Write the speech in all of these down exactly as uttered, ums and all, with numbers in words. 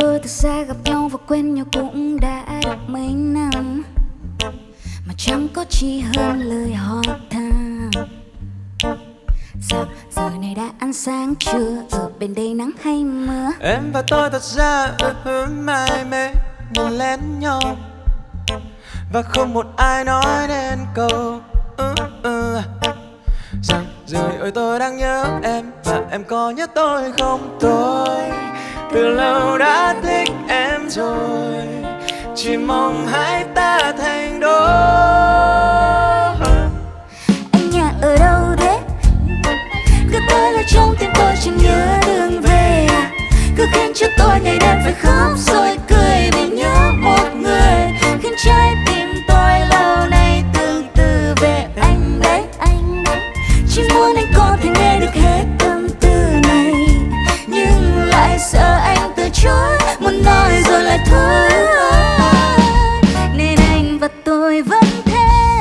tôi thực ra gặp nhau và quen nhau cũng đã được mấy năm, mà chẳng có chi hơn lời hỏi thăm. Sao giờ này đã ăn sáng chưa? Ở bên đây nắng hay mưa? Em và tôi thật ra uh, mải mê nhìn lén nhau, và không một ai nói đến câu uh, uh, rằng rồi ôi tôi đang nhớ em, và em có nhớ tôi không? Tôi từ lâu đã thích em rồi, chỉ mong hai ta thành đôi. Anh nhà ở đâu thế? Cứ tới là trong tim tôi chẳng nhớ đường về. Cứ khiến cho tôi ngày đêm phải khóc rồi cười vì nhớ một người, khiến trái tim tôi lâu nay từ từ về anh đấy, anh đấy. Chỉ muốn anh có thể nghe được hết tâm tư này, nhưng lại sợ anh từ chối, muốn nói rồi lại thôi, nên anh và tôi vẫn thế.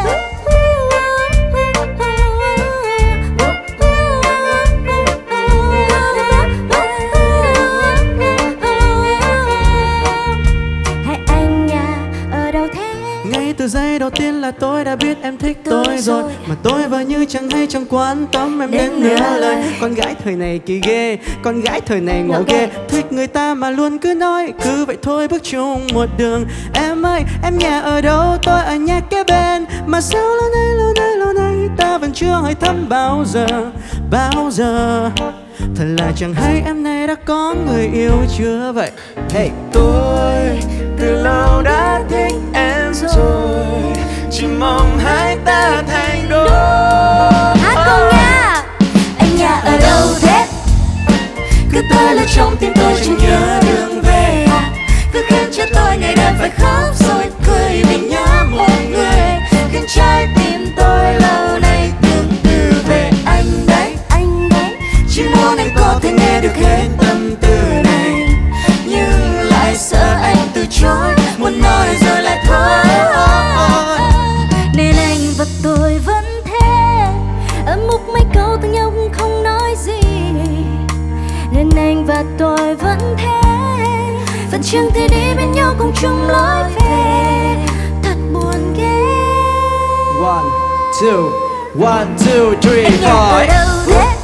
Ngay từ giây đầu tiên là tôi đã biết em thích tôi rồi, mà tôi vờ như chẳng hay chẳng quan tâm em đến nửa lời. Con gái thời này kỳ ghê, con gái thời này ngộ ghê, thích người ta mà luôn cứ nói, cứ vậy thôi bước chung một đường. Em ơi, em nhà ở đâu? Tôi ở nhà kế bên, mà sao lâu nay lâu nay lâu nay ta vẫn chưa hỏi thăm bao giờ, bao giờ. Thật là chẳng hay em này đã có người yêu chưa vậy? Hey, tôi từ lâu đã thích em rồi, chỉ mong hai ta thành đôi. Hát con nha. Anh nhà ở đâu thế? Cứ tới là trong tim tôi chẳng nhớ đường về, cứ khiến cho tôi ngày đêm phải khóc rồi cười vì nhớ một người, khiến trái tim tôi lâu nay từng từ về anh đấy, anh đấy. chỉ muốn anh có thể nghe được hết tâm tư này, nhưng lại sợ anh từ chối, muốn nói rồi lại thôi, nên anh và tôi vẫn thế. Ở múc mấy câu thương nhau cũng không nói gì, nên anh và tôi vẫn thế. Vẫn chẳng thể đi bên nhau cùng chung lối về, thật buồn ghê. One, two, one, two, three, Anh nhà ở four. đâu thế?